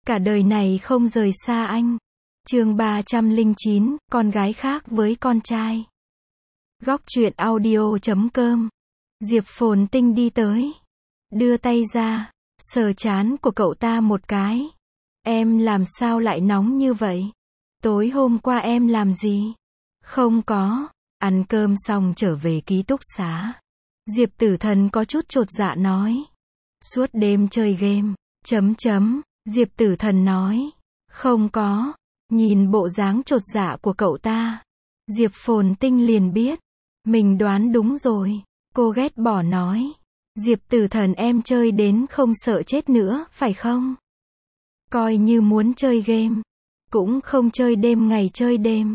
Cả đời này không rời xa anh. Chương 309, con gái khác với con trai. Góc truyện audio.com. Diệp Phồn Tinh đi tới, đưa tay ra, sờ trán của cậu ta một cái. Em làm sao lại nóng như vậy? Tối hôm qua em làm gì? Không có, ăn cơm xong trở về ký túc xá. Diệp Tử Thần có chút chột dạ nói. Suốt đêm chơi game, Diệp Tử Thần nói. Không có. Nhìn bộ dáng chột dạ của cậu ta, Diệp Phồn Tinh liền biết. Mình đoán đúng rồi. Cô ghét bỏ nói. Diệp Tử Thần, em chơi đến không sợ chết nữa, phải không? Coi như muốn chơi game, cũng không chơi đêm ngày chơi đêm.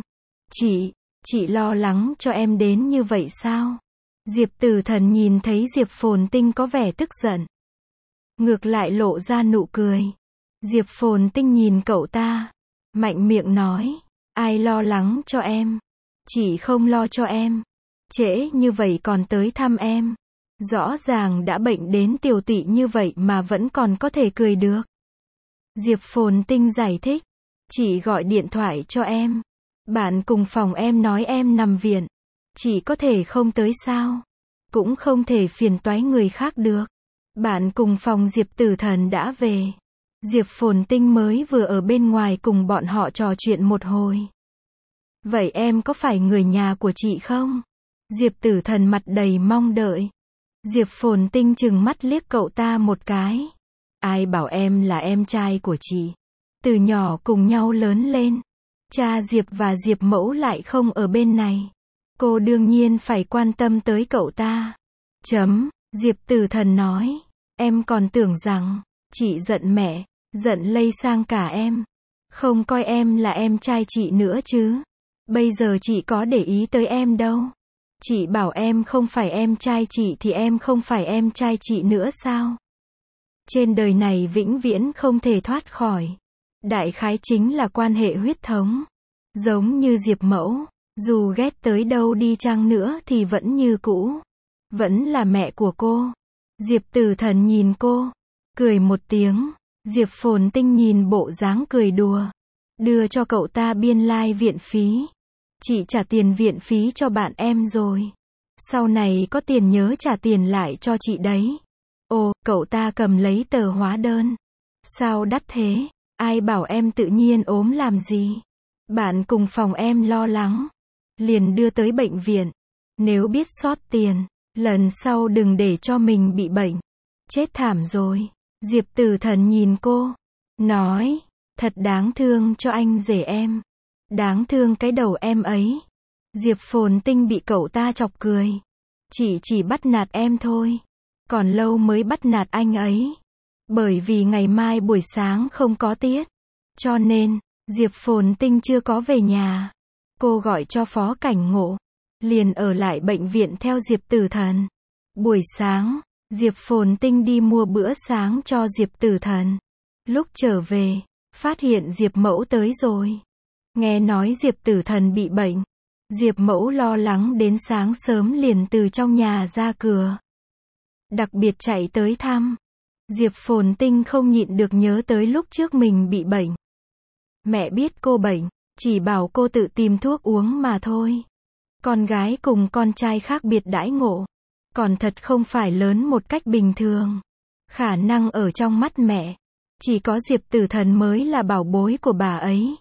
Chị lo lắng cho em đến như vậy sao? Diệp Tử Thần nhìn thấy Diệp Phồn Tinh có vẻ tức giận, ngược lại lộ ra nụ cười. Diệp Phồn Tinh nhìn cậu ta, mạnh miệng nói. Ai lo lắng cho em? Chị không lo cho em. Trễ như vậy còn tới thăm em. Rõ ràng đã bệnh đến tiều tụy như vậy mà vẫn còn có thể cười được. Diệp Phồn Tinh giải thích. Chị gọi điện thoại cho em. Bạn cùng phòng em nói em nằm viện. Chị có thể không tới sao? Cũng không thể phiền toái người khác được. Bạn cùng phòng Diệp Tử Thần đã về. Diệp Phồn Tinh mới vừa ở bên ngoài cùng bọn họ trò chuyện một hồi. Vậy em có phải người nhà của chị không? Diệp Tử Thần mặt đầy mong đợi. Diệp Phồn Tinh trừng mắt liếc cậu ta một cái. Ai bảo em là em trai của chị? Từ nhỏ cùng nhau lớn lên. Cha Diệp và Diệp Mẫu lại không ở bên này. Cô đương nhiên phải quan tâm tới cậu ta. Diệp Tử Thần nói. Em còn tưởng rằng chị giận mẹ, giận lây sang cả em. Không coi em là em trai chị nữa chứ. Bây giờ chị có để ý tới em đâu. Chị bảo em không phải em trai chị thì em không phải em trai chị nữa sao? Trên đời này vĩnh viễn không thể thoát khỏi. Đại khái chính là quan hệ huyết thống. Giống như Diệp Mẫu, dù ghét tới đâu đi chăng nữa thì vẫn như cũ. Vẫn là mẹ của cô. Diệp Tử Thần nhìn cô, cười một tiếng. Diệp Phồn Tinh nhìn bộ dáng cười đùa, đưa cho cậu ta biên lai viện phí. Chị trả tiền viện phí cho bạn em rồi. Sau này có tiền nhớ trả tiền lại cho chị đấy. Ồ, cậu ta cầm lấy tờ hóa đơn. Sao đắt thế? Ai bảo em tự nhiên ốm làm gì? Bạn cùng phòng em lo lắng, liền đưa tới bệnh viện. Nếu biết sót tiền, lần sau đừng để cho mình bị bệnh. Chết thảm rồi. Diệp Tử Thần nhìn cô, nói. Thật đáng thương cho anh rể em. Đáng thương cái đầu em ấy. Diệp Phồn Tinh bị cậu ta chọc cười. Chị chỉ bắt nạt em thôi. Còn lâu mới bắt nạt anh ấy. Bởi vì ngày mai buổi sáng không có tiết. Cho nên, Diệp Phồn Tinh chưa có về nhà. Cô gọi cho Phó Cảnh Ngộ. Liền ở lại bệnh viện theo Diệp Tử Thần. Buổi sáng, Diệp Phồn Tinh đi mua bữa sáng cho Diệp Tử Thần. Lúc trở về, phát hiện Diệp Mẫu tới rồi. Nghe nói Diệp Tử Thần bị bệnh. Diệp Mẫu lo lắng đến sáng sớm liền từ trong nhà ra cửa. Đặc biệt chạy tới thăm. Diệp Phồn Tinh không nhịn được nhớ tới lúc trước mình bị bệnh. Mẹ biết cô bệnh, chỉ bảo cô tự tìm thuốc uống mà thôi. Con gái cùng con trai khác biệt đãi ngộ. Còn thật không phải lớn một cách bình thường. Khả năng ở trong mắt mẹ, chỉ có Diệp Tử Thần mới là bảo bối của bà ấy.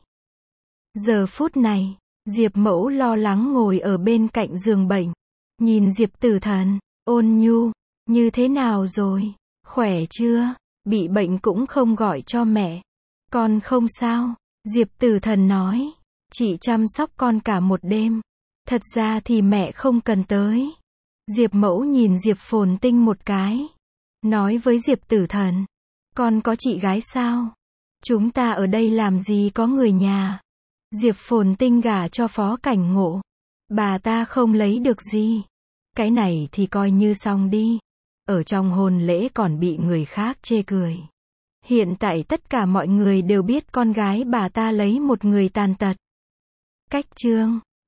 Giờ phút này, Diệp Mẫu lo lắng ngồi ở bên cạnh giường bệnh. Nhìn Diệp Tử Thần, ôn nhu. Như thế nào rồi? Khỏe chưa? Bị bệnh cũng không gọi cho mẹ. Con không sao. Diệp Tử Thần nói. Chị chăm sóc con cả một đêm. Thật ra thì mẹ không cần tới. Diệp Mẫu nhìn Diệp Phồn Tinh một cái. Nói với Diệp Tử Thần. Con có chị gái sao? Chúng ta ở đây làm gì có người nhà. Diệp Phồn Tinh gả cho Phó Cảnh Ngộ. Bà ta không lấy được gì. Cái này thì coi như xong đi. Ở trong hôn lễ còn bị người khác chê cười. Hiện tại tất cả mọi người đều biết con gái bà ta lấy một người tàn tật. Cách chương